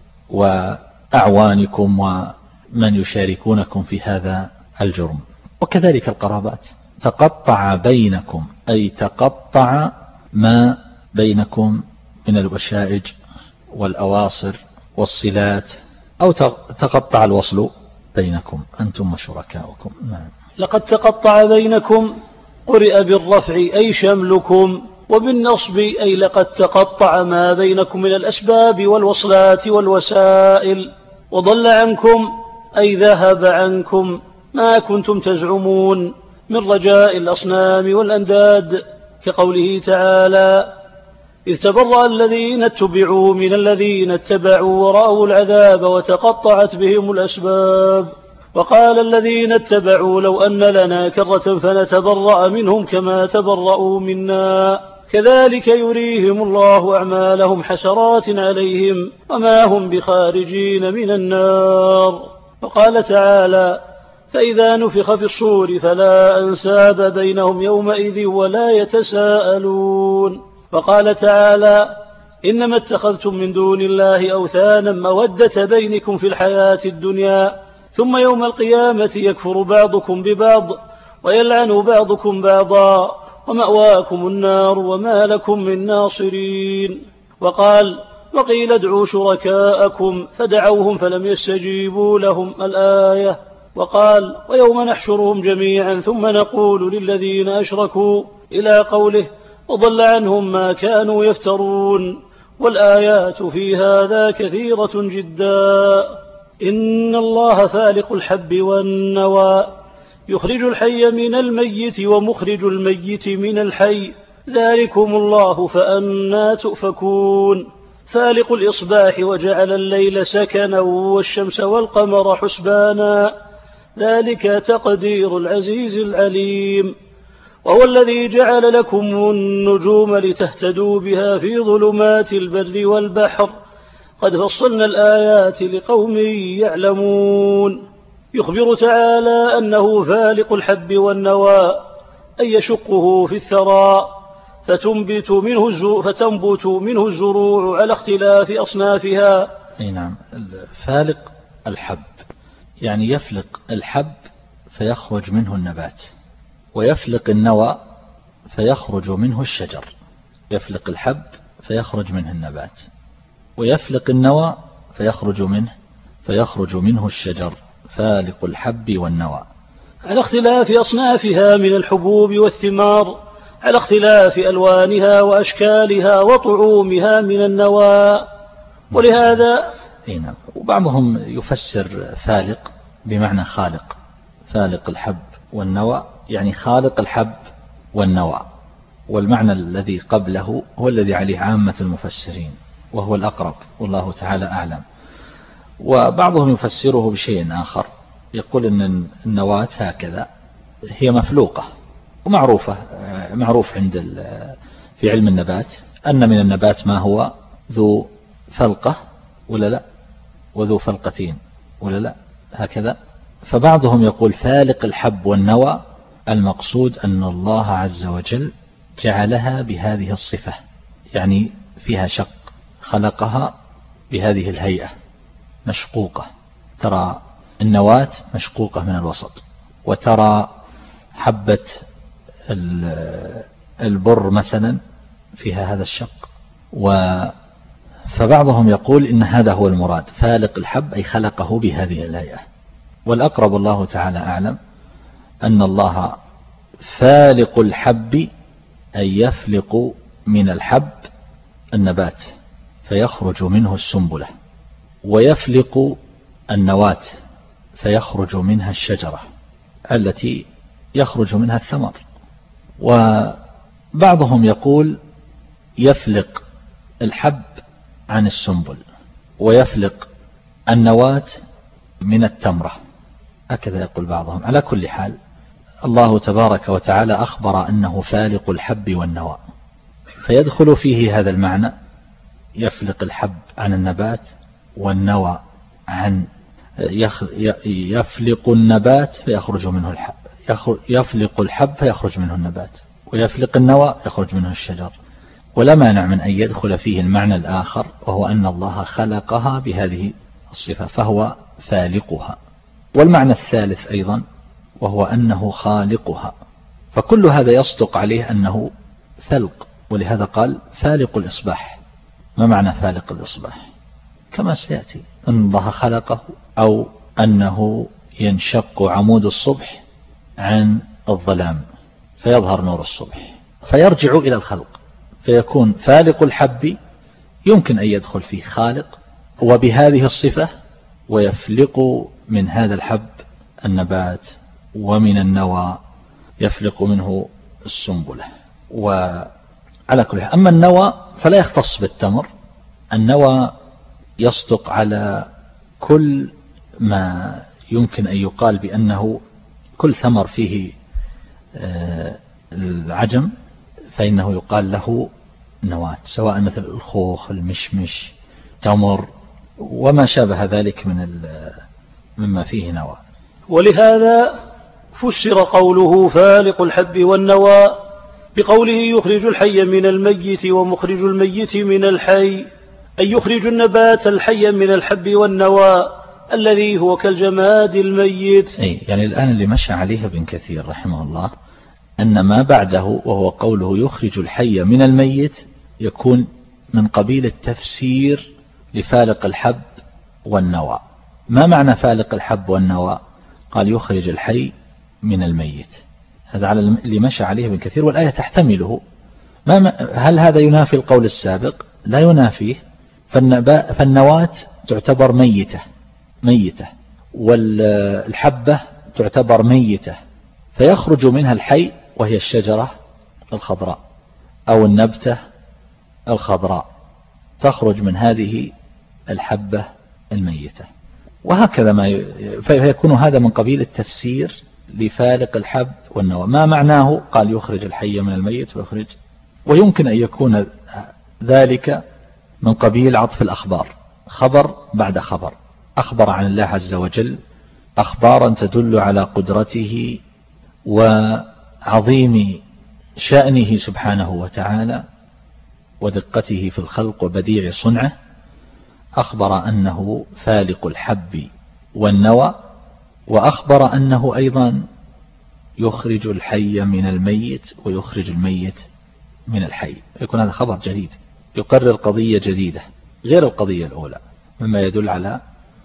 وأعوانكم ومن يشاركونكم في هذا الجرم. وكذلك القرابات تقطع بينكم أي تقطع ما بينكم من الوشائج والأواصر والصلات أو تقطع الوصل بينكم أنتم وشركاؤكم. لقد تقطع بينكم قرئ بالرفع أي شملكم وبالنصب أي لقد تقطع ما بينكم من الأسباب والوصلات والوسائل وضل عنكم أي ذهب عنكم ما كنتم تزعمون من رجاء الأصنام والأنداد كقوله تعالى إذ تبرأ الذين اتبعوا من الذين اتبعوا ورأوا العذاب وتقطعت بهم الأسباب وقال الذين اتبعوا لو أن لنا كرة فنتبرأ منهم كما تبرأوا منا كذلك يريهم الله أعمالهم حسرات عليهم وما هم بخارجين من النار. وقال تعالى فإذا نفخ في الصور فلا أنساب بينهم يومئذ ولا يتساءلون. وقال تعالى إنما اتخذتم من دون الله أوثانا مودة بينكم في الحياة الدنيا ثم يوم القيامة يكفر بعضكم ببعض ويلعن بعضكم بعضا ومأواكم النار وما لكم من ناصرين. وقال وقيل ادعوا شركاءكم فدعوهم فلم يستجيبوا لهم الآية. وقال ويوم نحشرهم جميعا ثم نقول للذين أشركوا إلى قوله وضل عنهم ما كانوا يفترون. والآيات في هذا كثيرة جدا. إن الله فالق الحب والنوى يخرج الحي من الميت ومخرج الميت من الحي ذلكم الله فأنى تؤفكون. فالق الإصباح وجعل الليل سكنا والشمس والقمر حسبانا ذلك تقدير العزيز العليم. وهو الذي جعل لكم النجوم لتهتدوا بها في ظلمات البر والبحر قد فصلنا الآيات لقوم يعلمون. يخبر تعالى أنه فالق الحب والنوى أي يشقه في الثرى فتنبت منه فتنبت منه الزروع على اختلاف أصنافها. أي نعم. فالق الحب يعني يفلق الحب فيخرج منه النبات، ويفلق النوى فيخرج منه الشجر. يفلق الحب فيخرج منه النبات، ويفلق النوى فيخرج منه فيخرج منه الشجر. فالق الحب والنوى على اختلاف أصنافها من الحبوب والثمار، على اختلاف ألوانها وأشكالها وطعومها من النوى. ولهذا نعم. وبعضهم يفسر فالق بمعنى خالق. فالق الحب والنوى يعني خالق الحب والنوى، والمعنى الذي قبله هو الذي عليه عامة المفسرين وهو الأقرب والله تعالى أعلم. وبعضهم يفسره بشيء آخر، يقول أن النواة هكذا هي مفلوقة ومعروفة، معروف عند في علم النبات أن من النبات ما هو ذو فلقة ولا لا، وذو فلقتين ولا لا، هكذا. فبعضهم يقول فالق الحب والنوى المقصود أن الله عز وجل جعلها بهذه الصفة، يعني فيها شق، خلقها بهذه الهيئة مشقوقة. ترى النواة مشقوقة من الوسط، وترى حبة البر مثلا فيها هذا الشق. فبعضهم يقول إن هذا هو المراد، فالق الحب أي خلقه بهذه الهيئة. والأقرب الله تعالى أعلم أن الله فالق الحب أي يفلق من الحب النبات فيخرج منه السنبلة، ويفلق النواة فيخرج منها الشجرة التي يخرج منها الثمر. وبعضهم يقول يفلق الحب عن السنبل، ويفلق النواة من التمرة، هكذا يقول بعضهم. على كل حال الله تبارك وتعالى أخبر أنه فالق الحب والنوى، فيدخل فيه هذا المعنى، يفلق الحب عن النبات والنوى عن يفلق النبات فيخرج منه الحب، يفلق الحب فيخرج منه النبات، ويفلق النوى يخرج منه الشجر. ولا مانع من أن يدخل فيه المعنى الآخر، وهو أن الله خلقها بهذه الصفة فهو فالقها. والمعنى الثالث أيضا وهو أنه خالقها، فكل هذا يصدق عليه أنه فلق. ولهذا قال فالق الإصباح. ما معنى فالق الإصباح؟ كما سيأتي أن الله خلقه، أو أنه ينشق عمود الصبح عن الظلام فيظهر نور الصبح فيرجع إلى الخلق، فيكون فالق الحب يمكن أن يدخل فيه خالق وبهذه الصفة، ويفلق من هذا الحب النبات، ومن النوى يفلق منه السنبلة. وعلى كل حال أما النوى فلا يختص بالتمر، النوى يصدق على كل ما يمكن أن يقال بأنه كل ثمر فيه العجم فإنه يقال له نواة، سواء مثل الخوخ، المشمش، تمر، وما شابه ذلك من مما فيه نوى. ولهذا فسر قوله فالق الحب والنوى بقوله يخرج الحي من الميت ومخرج الميت من الحي، أي يخرج النبات الحي من الحب والنوى الذي هو كالجماد الميت. أي يعني الآن اللي مشى عليه ابن كثير رحمه الله أن ما بعده وهو قوله يخرج الحي من الميت يكون من قبيل التفسير لفالق الحب والنوى. ما معنى فالق الحب والنوى؟ قال يخرج الحي من الميت، هذا على اللي مشى عليه ابن كثير، والآية تحتمله. ما هل هذا ينافي القول السابق؟ لا ينافيه، فالنواة تعتبر ميتة ميتة والحبة تعتبر ميتة، فيخرج منها الحي وهي الشجرة الخضراء أو النبتة الخضراء، تخرج من هذه الحبة الميتة. وهكذا ما ي... فيكون هذا من قبيل التفسير لفالق الحب والنوى. ما معناه؟ قال يخرج الحي من الميت ويخرج، ويمكن أن يكون ذلك من قبيل عطف الأخبار، خبر بعد خبر، أخبر عن الله عز وجل أخبارا تدل على قدرته وعظيم شأنه سبحانه وتعالى ودقته في الخلق وبديع صنعه. أخبر أنه فالق الحب والنوى، وأخبر أنه أيضا يخرج الحي من الميت ويخرج الميت من الحي. يكون هذا خبر جديد يقرر قضية جديدة غير القضية الأولى، مما يدل على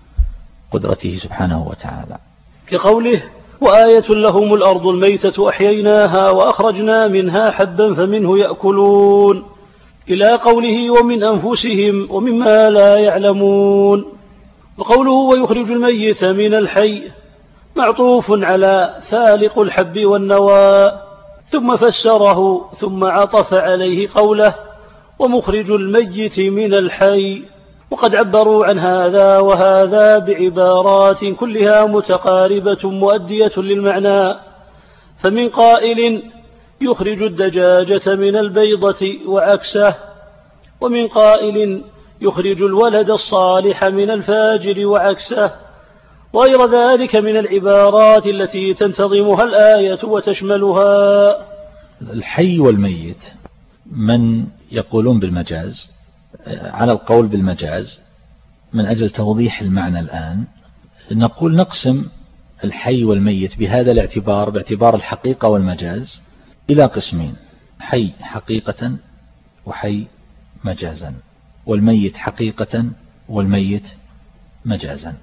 قدرته سبحانه وتعالى. كقوله وآية لهم الأرض الميتة أحييناها وأخرجنا منها حبا فمنه يأكلون، إلى قوله ومن أنفسهم ومما لا يعلمون. وقوله ويخرج الميت من الحي معطوف على فالق الحب والنوى، ثم فسره ثم عطف عليه قوله ومخرج الميت من الحي. وقد عبروا عن هذا وهذا بعبارات كلها متقاربة مؤدية للمعنى، فمن قائل يخرج الدجاجة من البيضة وعكسه، ومن قائل يخرج الولد الصالح من الفاجر وعكسه، وغير ذلك من العبارات التي تنتظمها الآية وتشملها. الحي والميت من يقولون بالمجاز، على القول بالمجاز من أجل توضيح المعنى الآن نقول نقسم الحي والميت بهذا الاعتبار، باعتبار الحقيقة والمجاز، إلى قسمين: حي حقيقة وحي مجازا، والميت حقيقة والميت مجازا.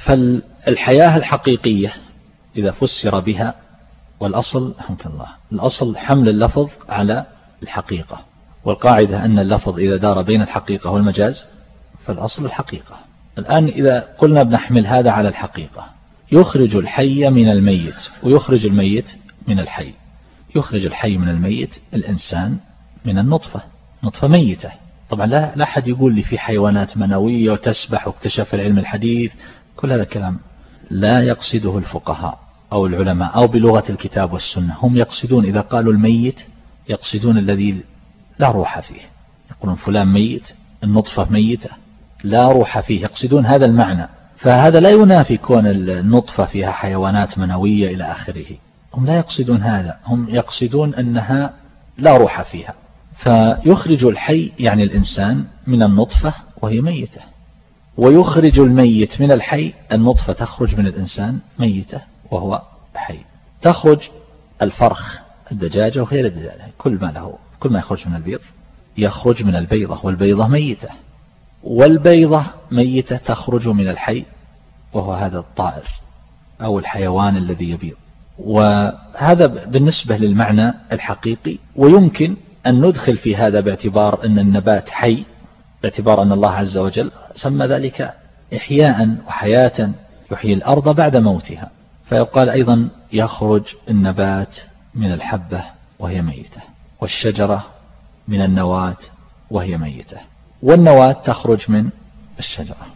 فالحياة الحقيقية إذا فسر بها، والأصل الحمد لله الأصل حمل اللفظ على الحقيقة، والقاعدة أن اللفظ إذا دار بين الحقيقة والمجاز فالأصل الحقيقة. الآن إذا قلنا بنحمل هذا على الحقيقة، يخرج الحي من الميت ويخرج الميت من الحي. يخرج الحي من الميت الإنسان من النطفة، نطفة ميتة. طبعا لا لا أحد يقول لي في حيوانات منوية وتسبح واكتشف العلم الحديث، كل هذا كلام لا يقصده الفقهاء أو العلماء أو بلغة الكتاب والسنة. هم يقصدون إذا قالوا الميت يقصدون الذي لا روح فيه، يقولون فلان ميت، النطفة ميتة لا روح فيه، يقصدون هذا المعنى. فهذا لا ينافي كون النطفة فيها حيوانات منوية إلى آخره، هم لا يقصدون هذا، هم يقصدون أنها لا روح فيها. فيخرج الحي يعني الإنسان من النطفة وهي ميتة، ويخرج الميت من الحي، النطفة تخرج من الإنسان ميتة وهو حي. تخرج الفرخ، الدجاجة وغير الدجاجة، كل ما له كل ما يخرج من البيض يخرج من البيضة، والبيضة ميتة، والبيضة ميتة تخرج من الحي وهو هذا الطائر أو الحيوان الذي يبيض. وهذا بالنسبة للمعنى الحقيقي. ويمكن أن ندخل في هذا باعتبار أن النبات حي، باعتبار أن الله عز وجل سمى ذلك إحياء وحياة، يحيي الأرض بعد موتها. فيقال أيضا يخرج النبات من الحبة وهي ميتة، والشجرة من النواة وهي ميتة، والنواة تخرج من الشجرة،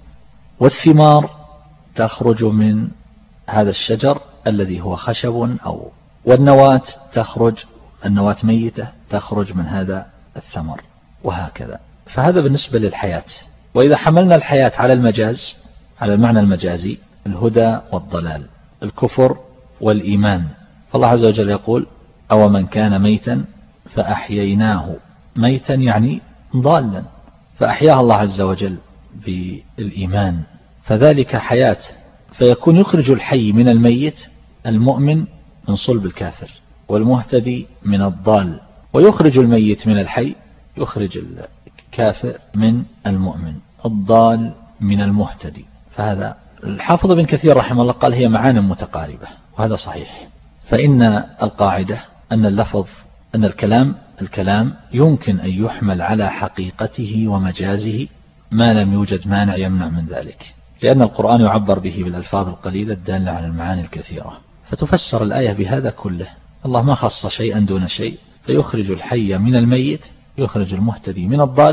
والثمار تخرج من هذا الشجر الذي هو خشب، أو والنواة تخرج، النواة ميتة تخرج من هذا الثمر، وهكذا. فهذا بالنسبة للحياة. وإذا حملنا الحياة على المجاز، على المعنى المجازي، الهدى والضلال، الكفر والإيمان، فالله عز وجل يقول أو من كان ميتا فأحييناه، ميتا يعني ضالا، فأحياه الله عز وجل بالإيمان، فذلك حياة. فيكون يخرج الحي من الميت، المؤمن من صلب الكافر، والمهتدي من الضال، ويخرج الميت من الحي، يخرج الكافر من المؤمن، الضال من المهتدي. فهذا الحافظ بن كثير رحمه الله قال هي معان متقاربة، وهذا صحيح. فإن القاعدة أن اللفظ أن الكلام الكلام يمكن أن يحمل على حقيقته ومجازه ما لم يوجد مانع يمنع من ذلك، لأن القرآن يعبر به بالألفاظ القليلة الدالة على المعاني الكثيرة. فتفسر الآية بهذا كله، الله ما خص شيئا دون شيء، فيخرج الحي من الميت، يخرج المهتدي من الضال،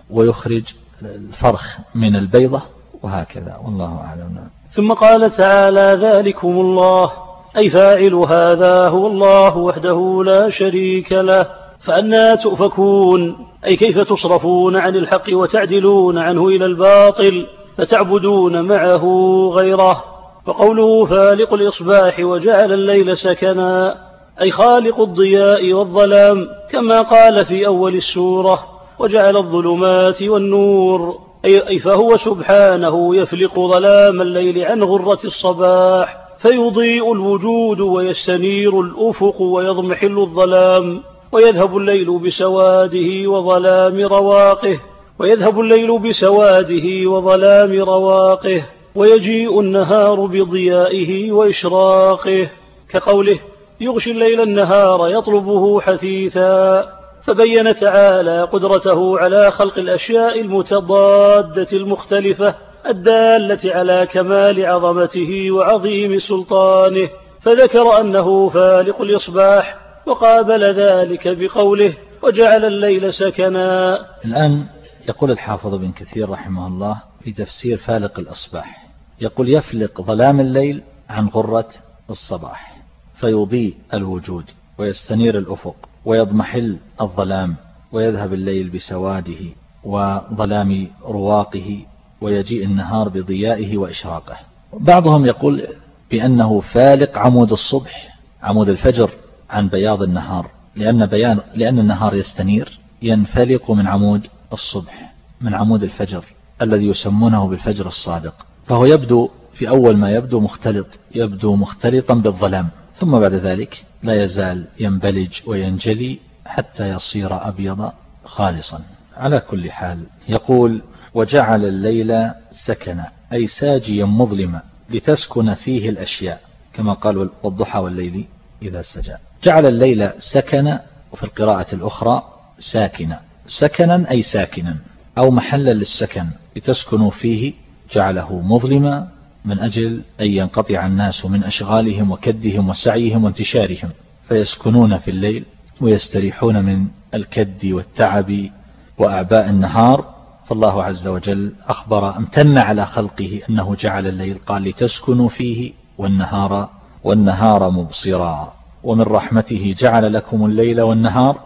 ويخرج الفرخ من البيضة وهكذا، والله أعلم. ثم قال تعالى: ذلكم الله، أي فاعل هذا هو الله وحده لا شريك له، فأنى تؤفكون، أي كيف تصرفون عن الحق وتعدلون عنه إلى الباطل فتعبدون معه غيره. وقوله فالق الإصباح وجعل الليل سكنا، أي خالق الضياء والظلام، كما قال في أول السورة: وجعل الظلمات والنور، أي فهو سبحانه يفلق ظلام الليل عن غرة الصباح فيضيء الوجود ويستنير الأفق ويضمحل الظلام، ويذهب الليل بسواده وظلام رواقه ويذهب الليل بسواده وظلام رواقه ويجيء النهار بضيائه وإشراقه، كقوله: يغشي الليل النهار يطلبه حثيثا. فبين تعالى قدرته على خلق الأشياء المتضادة المختلفة الدالة على كمال عظمته وعظيم سلطانه، فذكر أنه فالق الإصباح، وقابل ذلك بقوله: وجعل الليل سكنا. الآن يقول الحافظ ابن كثير رحمه الله في تفسير فالق الإصباح، يقول: يفلق ظلام الليل عن غرة الصباح فيضيء الوجود ويستنير الأفق ويضمحل الظلام ويذهب الليل بسواده وظلام رواقه ويجيء النهار بضيائه وإشراقه. بعضهم يقول بأنه فالق عمود الصبح، عمود الفجر، عن بياض النهار، لأن, بيان لأن النهار يستنير ينفلق من عمود الصبح، من عمود الفجر الذي يسمونه بالفجر الصادق، فهو يبدو في أول ما يبدو مختلط يبدو مختلطا بالظلام، ثم بعد ذلك لا يزال ينبلج وينجلي حتى يصير أبيض خالصا. على كل حال يقول: وجعل الليل سكنا، أي ساجيا مظلما لتسكن فيه الأشياء، كما قال: والضحى والليل إذا سجى. جعل الليل سكنا، وفي القراءة الأخرى ساكنا، سكنا أي ساكنا أو محلا للسكن، لتسكنوا فيه، جعله مظلما من أجل أن ينقطع الناس من أشغالهم وكدهم وسعيهم وانتشارهم، فيسكنون في الليل ويستريحون من الكد والتعب وأعباء النهار. فالله عز وجل أخبر امتن على خلقه أنه جعل الليل، قال: لتسكنوا فيه، والنهار والنهار مبصرا. ومن رحمته جعل لكم الليل والنهار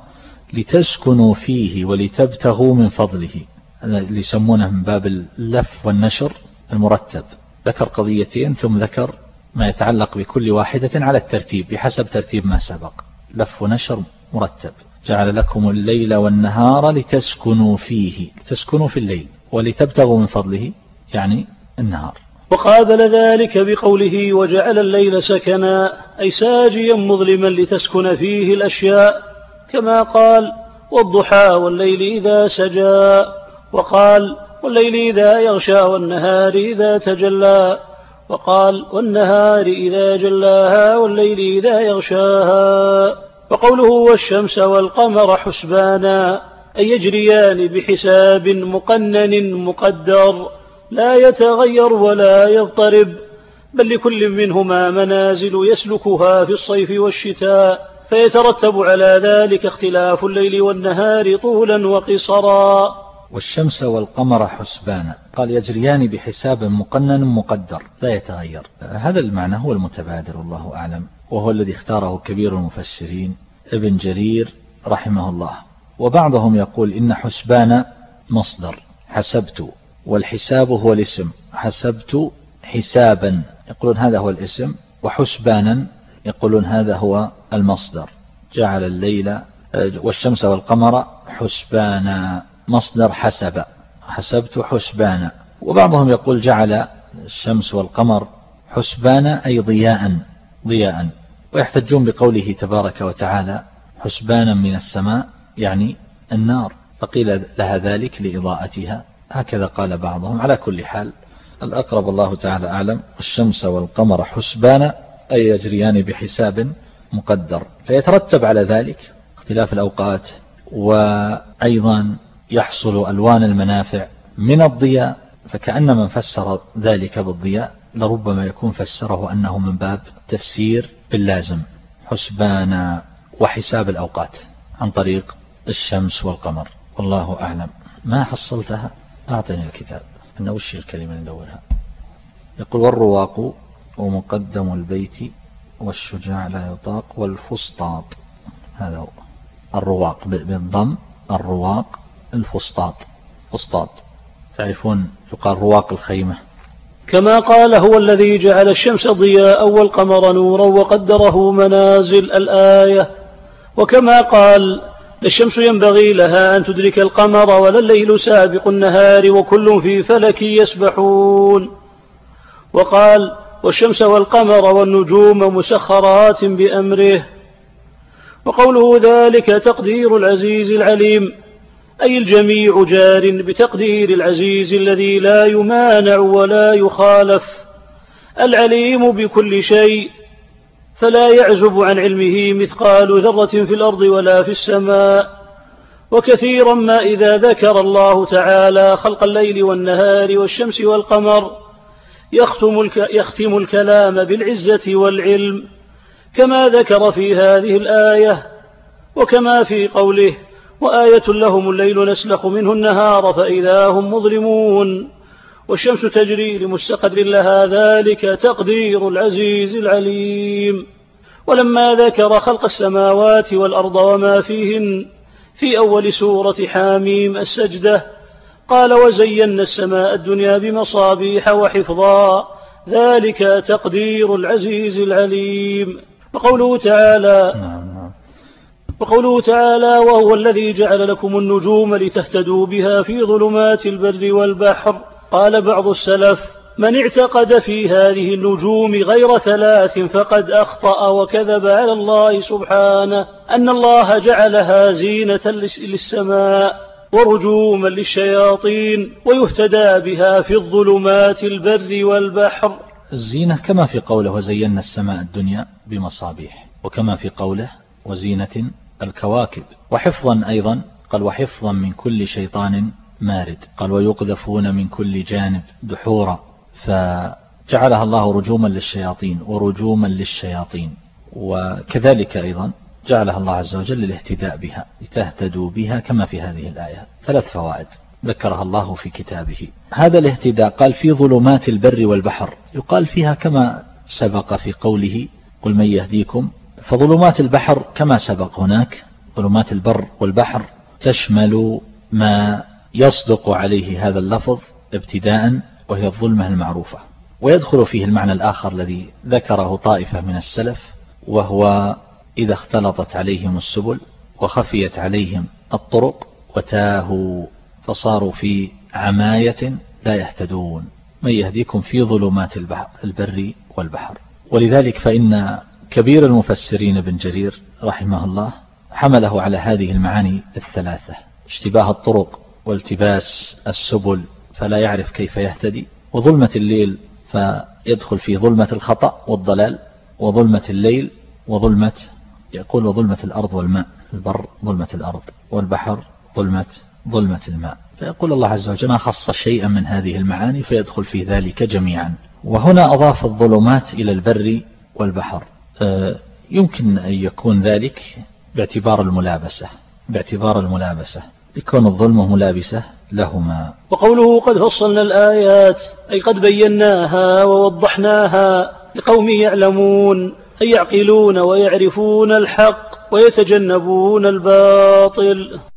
لتسكنوا فيه ولتبتغوا من فضله، اللي يسمونه من باب اللف والنشر المرتب، ذكر قضيتين ثم ذكر ما يتعلق بكل واحدة على الترتيب بحسب ترتيب ما سبق، لف ونشر مرتب. جعل لكم الليل والنهار لتسكنوا فيه، لتسكنوا في الليل، ولتبتغوا من فضله يعني النهار. وقابل ذلك بقوله: وجعل الليل سكنا، أي ساجيا مظلما لتسكن فيه الأشياء، كما قال: والضحى والليل إذا سجى، وقال: والليل إذا يغشى والنهار إذا تجلى، وقال: والنهار إذا جلاها والليل إذا يغشاها. وقوله: والشمس والقمر حسبانا، أي يجريان بحساب مقنن مقدر لا يتغير ولا يضطرب، بل لكل منهما منازل يسلكها في الصيف والشتاء، فيترتب على ذلك اختلاف الليل والنهار طولا وقصرا. والشمس والقمر حسبانا، قال: يجريان بحساب مقنن مقدر لا يتغير. هذا المعنى هو المتبادر والله أعلم، وهو الذي اختاره كبير المفسرين ابن جرير رحمه الله. وبعضهم يقول إن حسبان مصدر حسبت، والحساب هو الاسم، حسبت حسابا يقولون هذا هو الاسم، وحسبانا يقولون هذا هو المصدر. جعل الليل والشمس والقمر حسبانا، مصدر حسب، حسبت حسبانا. وبعضهم يقول جعل الشمس والقمر حسبانا أي ضياء، ضياء، ويحتجون بقوله تبارك وتعالى: حسبانا من السماء، يعني النار، فقيل لها ذلك لإضاءتها، هكذا قال بعضهم. على كل حال الأقرب الله تعالى أعلم، الشمس والقمر حسبانا أي يجريان بحساب مقدر، فيترتب على ذلك اختلاف الأوقات، وأيضا يحصل ألوان المنافع من الضياء، فكأن من فسر ذلك بالضياء لربما يكون فسره أنه من باب تفسير باللازم، حسبانا وحساب الأوقات عن طريق الشمس والقمر. والله أعلم. ما حصلتها أعطني الكتاب. أنا وش الكلمة ندورها؟ يقول والرواق ومقدم البيت والشجاع لا يطاق والفسطاط. هذا هو الرواق بالضم، الرواق الفسطاط. فسطاط تعرفون يقال رواق الخيمة. كما قال هو الذي جعل الشمس ضياء والقمر نورا وقدره منازل الآية. وكما قال الشمس ينبغي لها أن تدرك القمر ولا الليل سابق النهار وكل في فلك يسبحون. وقال والشمس والقمر والنجوم مسخرات بأمره. وقوله ذلك تقدير العزيز العليم، أي الجميع جار بتقدير العزيز الذي لا يمانع ولا يخالف، العليم بكل شيء، فلا يعزب عن علمه مثقال ذرة في الأرض ولا في السماء. وكثيرا ما إذا ذكر الله تعالى خلق الليل والنهار والشمس والقمر يختم, الك يختم الكلام بالعزة والعلم، كما ذكر في هذه الآية، وكما في قوله وآية لهم الليل نسلخ منه النهار فإذا هم مظلمون والشمس تجري لمستقر لها ذلك تقدير العزيز العليم. ولما ذكر خلق السماوات والأرض وما فيهن في أول سورة حاميم السجدة قال وزينا السماء الدنيا بمصابيح وحفظا ذلك تقدير العزيز العليم. وقوله تعالى وقوله تعالى وهو الذي جعل لكم النجوم لتهتدوا بها في ظلمات البر والبحر. قال بعض السلف من اعتقد في هذه النجوم غير ثلاث فقد أخطأ وكذب على الله سبحانه، أن الله جعلها زينة للسماء ورجوما للشياطين ويهتدى بها في الظلمات البر والبحر. الزينة كما في قوله وزينا السماء الدنيا بمصابيح، وكما في قوله وزينة الكواكب، وحفظا أيضا قال وحفظا من كل شيطان مارد، قال ويقذفون من كل جانب دحورا، فجعلها الله رجوما للشياطين ورجوما للشياطين. وكذلك أيضا جعلها الله عز وجل للاهتداء بها لتهتدوا بها كما في هذه الآية. ثلاث فوائد ذكرها الله في كتابه. هذا الاهتداء قال في ظلمات البر والبحر، يقال فيها كما سبق في قوله قل من يهديكم، فظلمات البحر كما سبق هناك ظلمات البر والبحر تشمل ما يصدق عليه هذا اللفظ ابتداء وهي الظلمة المعروفة، ويدخل فيه المعنى الآخر الذي ذكره طائفة من السلف، وهو إذا اختلطت عليهم السبل وخفيت عليهم الطرق وتاهوا فصاروا في عماية لا يهتدون. من يهديكم في ظلمات البر والبحر. ولذلك فإن كبير المفسرين ابن جرير رحمه الله حمله على هذه المعاني الثلاثة: اشتباه الطرق والتباس السبل فلا يعرف كيف يهتدي، وظلمة الليل فيدخل في ظلمة الخطأ والضلال، وظلمة الليل وظلمة يقول وظلمة الأرض والماء، البر ظلمة الأرض والبحر ظلمة ظلمة الماء. فيقول الله عز وجل ما خص شيئا من هذه المعاني فيدخل في ذلك جميعا. وهنا أضاف الظلمات إلى البر والبحر، يمكن أن يكون ذلك باعتبار الملابسة باعتبار الملابسة يكون الظلمة ملابسة لهما. وقوله قد فصلنا الآيات أي قد بيناها ووضحناها لقوم يعلمون، أي يعقلون ويعرفون الحق ويتجنبون الباطل.